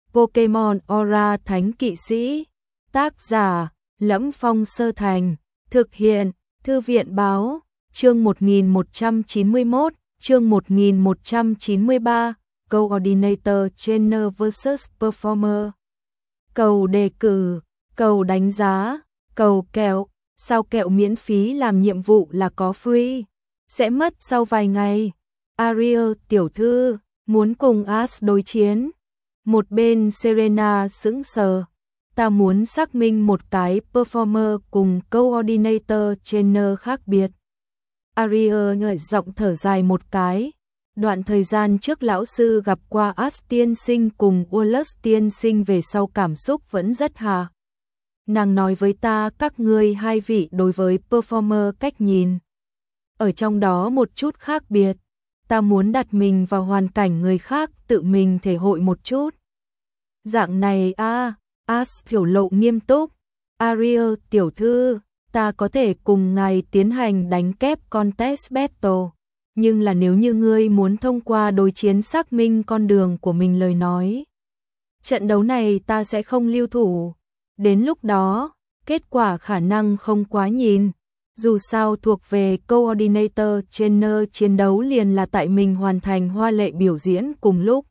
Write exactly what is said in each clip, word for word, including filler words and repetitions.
Pokémon Aura Thánh Kỵ Sĩ. Tác giả: Lẫm Phong Sơ Thành. Thực hiện: Thư viện Báo. Chương một nghìn một trăm chín mươi mốt, chương một nghìn một trăm chín mươi ba, Coordinator Trainer versus Performer. Cầu đề cử, cầu đánh giá, cầu kẹo. Sao kẹo miễn phí làm nhiệm vụ là có free? Sẽ mất sau vài ngày. Ariel tiểu thư muốn cùng Ash đối chiến. Một bên Serena sững sờ. Ta muốn xác minh một cái performer cùng coordinator trainer khác biệt. Ariel nhẹ giọng thở dài một cái. Đoạn thời gian trước lão sư gặp qua Ash tiên sinh cùng Wallace tiên sinh về sau cảm xúc vẫn rất hà. Nàng nói với ta các ngươi hai vị đối với performer cách nhìn. Ở trong đó một chút khác biệt. Ta muốn đặt mình vào hoàn cảnh người khác tự mình thể hội một chút. Dạng này a à, Ash biểu lộ nghiêm túc. Ariel tiểu thư, ta có thể cùng ngài tiến hành đánh kép contest battle. Nhưng là nếu như ngươi muốn thông qua đối chiến xác minh con đường của mình lời nói. Trận đấu này ta sẽ không lưu thủ. Đến lúc đó, kết quả khả năng không quá nhìn. Dù sao thuộc về coordinator trainer chiến đấu liền là tại mình hoàn thành hoa lệ biểu diễn cùng lúc.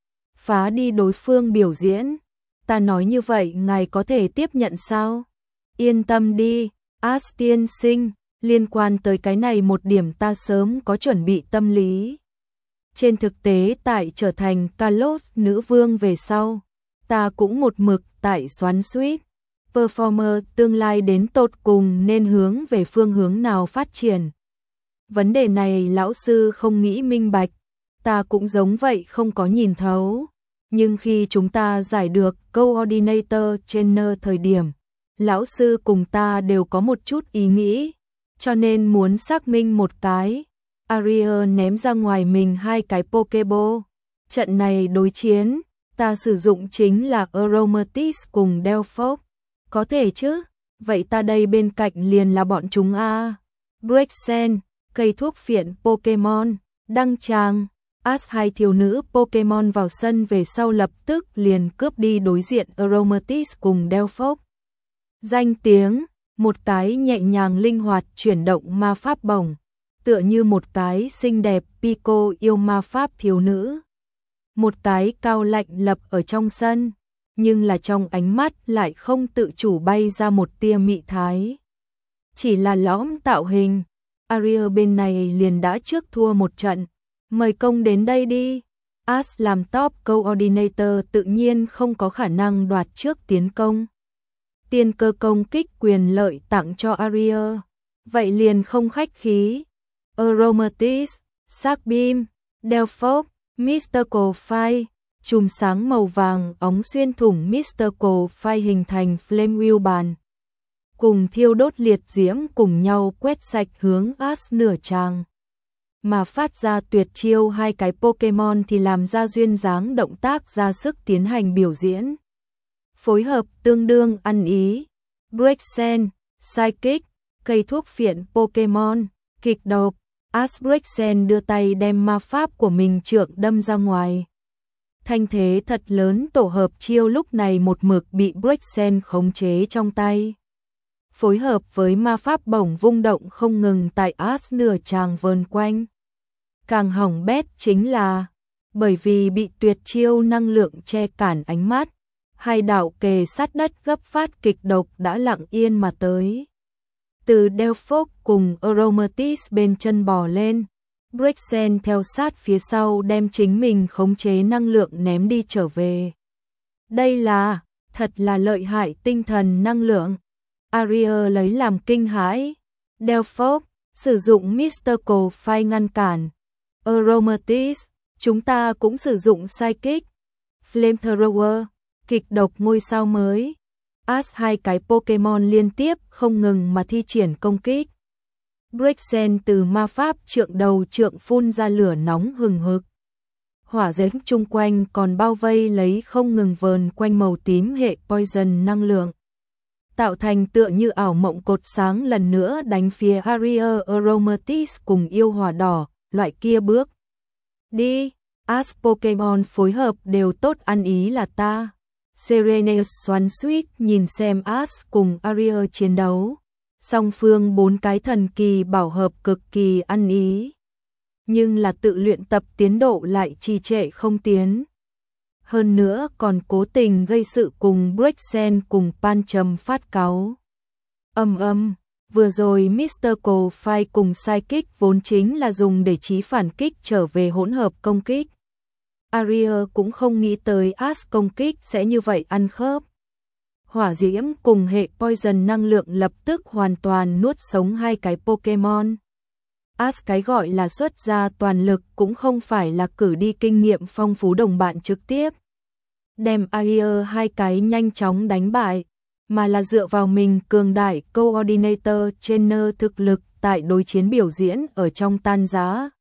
Phá đi đối phương biểu diễn. Ta nói như vậy ngài có thể tiếp nhận sao? Yên tâm đi, Ash tiên sinh, liên quan tới cái này một điểm ta sớm có chuẩn bị tâm lý. Trên thực tế tại trở thành Kalos nữ vương về sau, ta cũng một mực tại xoắn xuýt. Performer tương lai đến tột cùng nên hướng về phương hướng nào phát triển. Vấn đề này lão sư không nghĩ minh bạch, ta cũng giống vậy không có nhìn thấu. Nhưng khi chúng ta giải được coordinator trainer thời điểm, lão sư cùng ta đều có một chút ý nghĩ, cho nên muốn xác minh một cái. Ariel ném ra ngoài mình hai cái Pokéball. Trận này đối chiến, ta sử dụng chính là Aromatisse cùng Delphox. Có thể chứ, vậy ta đây bên cạnh liền là bọn chúng a. Braixen, cây thuốc phiện Pokemon, đăng tràng. Ash hai thiếu nữ Pokemon vào sân về sau lập tức liền cướp đi đối diện Aromatisse cùng Delphox. Danh tiếng, một cái nhẹ nhàng linh hoạt chuyển động ma pháp bổng, tựa như một cái xinh đẹp Pico yêu ma pháp thiếu nữ. Một cái cao lạnh lập ở trong sân, nhưng là trong ánh mắt lại không tự chủ bay ra một tia mị thái. Chỉ là lõm tạo hình, Ariel bên này liền đã trước thua một trận. Mời công đến đây đi. Ash làm top coordinator tự nhiên không có khả năng đoạt trước tiến công. Tiên cơ công kích quyền lợi tặng cho Ariel. Vậy liền không khách khí. Aromatisse, Sackbeam, Delphox, Mystical Fire, chùm sáng màu vàng óng xuyên thủng Mystical Fire hình thành Flame Wheel bàn. Cùng thiêu đốt liệt diễm cùng nhau quét sạch hướng Ash nửa tràng. Mà phát ra tuyệt chiêu hai cái Pokemon thì làm ra duyên dáng động tác ra sức tiến hành biểu diễn. Phối hợp tương đương ăn ý. Braixen, Psychic, cây thuốc phiện Pokemon, kịch độc. Ash Braixen đưa tay đem ma pháp của mình trượng đâm ra ngoài. Thanh thế thật lớn tổ hợp chiêu lúc này một mực bị Braixen khống chế trong tay. Phối hợp với ma pháp bổng vung động không ngừng tại Ash nửa tràng vờn quanh. Càng hỏng bét chính là, bởi vì bị tuyệt chiêu năng lượng che cản ánh mắt, hai đạo kề sát đất gấp phát kịch độc đã lặng yên mà tới. Từ Delphox cùng Aromatisse bên chân bò lên, Braixen theo sát phía sau đem chính mình khống chế năng lượng ném đi trở về. Đây là, thật là lợi hại tinh thần năng lượng. Ariel lấy làm kinh hãi. Delphox, sử dụng Mystical Fire ngăn cản. Aromatisse, chúng ta cũng sử dụng Psychic. Flamethrower, kịch độc ngôi sao mới. Ash hai cái Pokemon liên tiếp không ngừng mà thi triển công kích. Braixen từ ma pháp trượng đầu trượng phun ra lửa nóng hừng hực. Hỏa diễm chung quanh còn bao vây lấy không ngừng vờn quanh màu tím hệ poison năng lượng. Tạo thành tựa như ảo mộng cột sáng lần nữa đánh phía Ariel Aromatisse cùng yêu hỏa đỏ, loại kia bước. Đi, Ash Pokemon phối hợp đều tốt ăn ý là ta. Serena xoắn xuýt nhìn xem Ash cùng Ariel chiến đấu. Song phương bốn cái thần kỳ bảo hợp cực kỳ ăn ý. Nhưng là tự luyện tập tiến độ lại trì trệ không tiến. Hơn nữa còn cố tình gây sự cùng Brexen cùng Pancham phát cáu. Âm âm, vừa rồi mít tơ Coldfire cùng Psychic vốn chính là dùng để chí phản kích trở về hỗn hợp công kích. Ariel cũng không nghĩ tới Ash công kích sẽ như vậy ăn khớp. Hỏa diễm cùng hệ Poison năng lượng lập tức hoàn toàn nuốt sống hai cái Pokemon. Ash cái gọi là xuất ra toàn lực cũng không phải là cử đi kinh nghiệm phong phú đồng bạn trực tiếp. Đem Ariel hai cái nhanh chóng đánh bại, mà là dựa vào mình cường đại Coordinator Trainer thực lực tại đối chiến biểu diễn ở trong tan giá.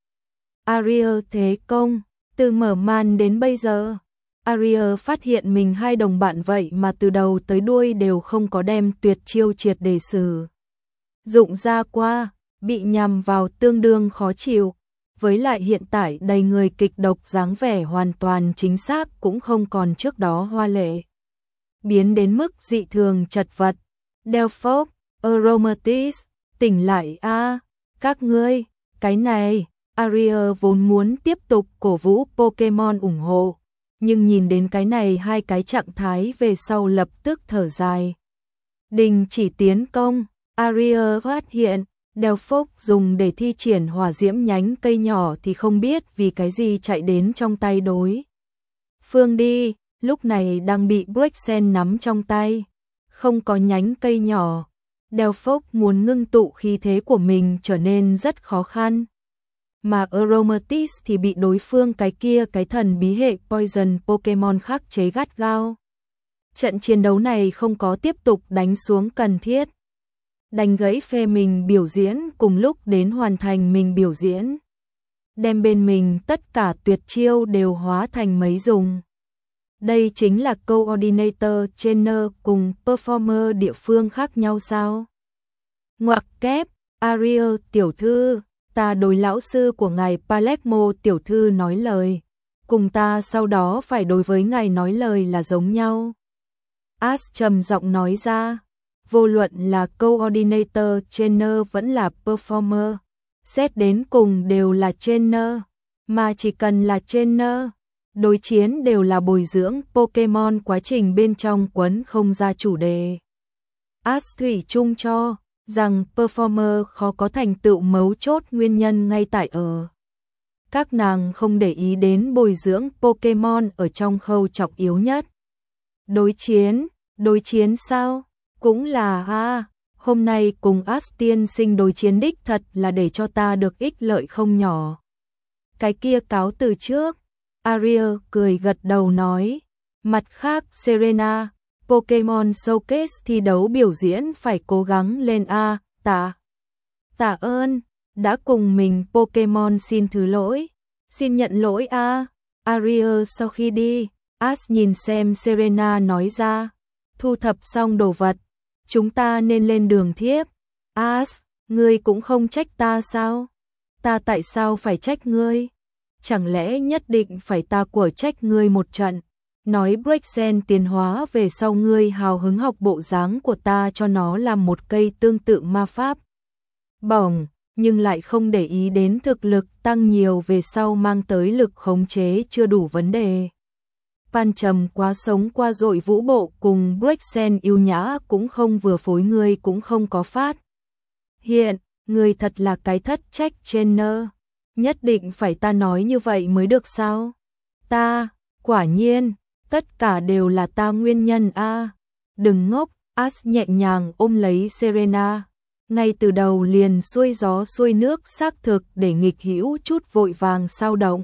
Ariel thế công, từ mở màn đến bây giờ, Ariel phát hiện mình hai đồng bạn vậy mà từ đầu tới đuôi đều không có đem tuyệt chiêu triệt để sử dụng ra qua, bị nhằm vào tương đương khó chịu, với lại hiện tại đầy người kịch độc dáng vẻ hoàn toàn chính xác cũng không còn trước đó hoa lệ. Biến đến mức dị thường chật vật. Delphos, Aromatisse, tỉnh lại a, các ngươi, cái này, Ariel vốn muốn tiếp tục cổ vũ Pokemon ủng hộ, nhưng nhìn đến cái này hai cái trạng thái về sau lập tức thở dài. Đình chỉ tiến công, Ariel phát hiện, Delphos dùng để thi triển hỏa diễm nhánh cây nhỏ thì không biết vì cái gì chạy đến trong tay đối phương đi, lúc này đang bị Brexen nắm trong tay, không có nhánh cây nhỏ. Delphos muốn ngưng tụ khí thế của mình trở nên rất khó khăn. Mà Aromatisse thì bị đối phương cái kia cái thần bí hệ Poison Pokemon khắc chế gắt gao. Trận chiến đấu này không có tiếp tục đánh xuống cần thiết. Đánh gãy phe mình biểu diễn cùng lúc đến hoàn thành mình biểu diễn. Đem bên mình tất cả tuyệt chiêu đều hóa thành mấy dùng. Đây chính là Coordinator Trainer cùng Performer địa phương khác nhau sao? Ngoặc kép, Ariel tiểu thư, ta đối lão sư của ngài Palermo tiểu thư nói lời. Cùng ta sau đó phải đối với ngài nói lời là giống nhau. Ash trầm giọng nói ra. Vô luận là Coordinator Trainer vẫn là Performer, xét đến cùng đều là Trainer, mà chỉ cần là Trainer, đối chiến đều là bồi dưỡng Pokemon quá trình bên trong quấn không ra chủ đề. Ash thủy chung cho rằng Performer khó có thành tựu mấu chốt nguyên nhân ngay tại ở. Các nàng không để ý đến bồi dưỡng Pokemon ở trong khâu trọng yếu nhất. Đối chiến, đối chiến sao? Cũng là ha, hôm nay cùng Ash tiên sinh đối chiến đích thật là để cho ta được ích lợi không nhỏ. Cái kia cáo từ trước, Ariel cười gật đầu nói, mặt khác Serena, Pokemon Showcase thi đấu biểu diễn phải cố gắng lên a, tạ. Tạ ơn, đã cùng mình Pokemon xin thứ lỗi, xin nhận lỗi a. Ariel sau khi đi, Ash nhìn xem Serena nói ra, thu thập xong đồ vật. Chúng ta nên lên đường thiếp. Ash, ngươi cũng không trách ta sao? Ta tại sao phải trách ngươi? Chẳng lẽ nhất định phải ta của trách ngươi một trận? Nói Brexen tiến hóa về sau ngươi hào hứng học bộ dáng của ta cho nó làm một cây tương tự ma pháp. Bỏng, nhưng lại không để ý đến thực lực tăng nhiều về sau mang tới lực khống chế chưa đủ vấn đề. Pancham quá sống qua dội vũ bộ cùng Brexen yêu nhã cũng không vừa phối ngươi cũng không có phát. Hiện, ngươi thật là cái thất trách trainer. Nhất định phải ta nói như vậy mới được sao? Ta, quả nhiên, tất cả đều là ta nguyên nhân a. À. Đừng ngốc, Ash nhẹ nhàng ôm lấy Serena. Ngay từ đầu liền xuôi gió xuôi nước xác thực để nghịch hữu chút vội vàng sao động.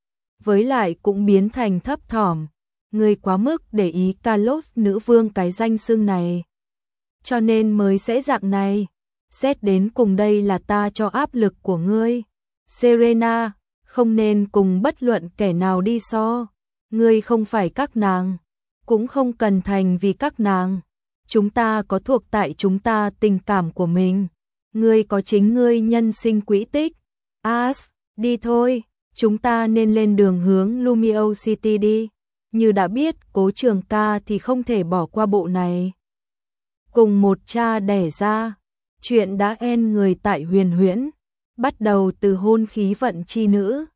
Với lại cũng biến thành thấp thỏm. Ngươi quá mức để ý Kalos nữ vương cái danh xưng này. Cho nên mới sẽ dạng này. Xét đến cùng đây là ta cho áp lực của ngươi. Serena, không nên cùng bất luận kẻ nào đi so. Ngươi không phải các nàng. Cũng không cần thành vì các nàng. Chúng ta có thuộc tại chúng ta tình cảm của mình. Ngươi có chính ngươi nhân sinh quỹ tích. Ash, đi thôi. chúng ta nên lên đường hướng Lumio City đi. Như đã biết, Cố Trường Ca thì không thể bỏ qua bộ này. Cùng một cha đẻ ra, chuyện đã en người tại Huyền Huyễn, bắt đầu từ hôn khí vận chi nữ,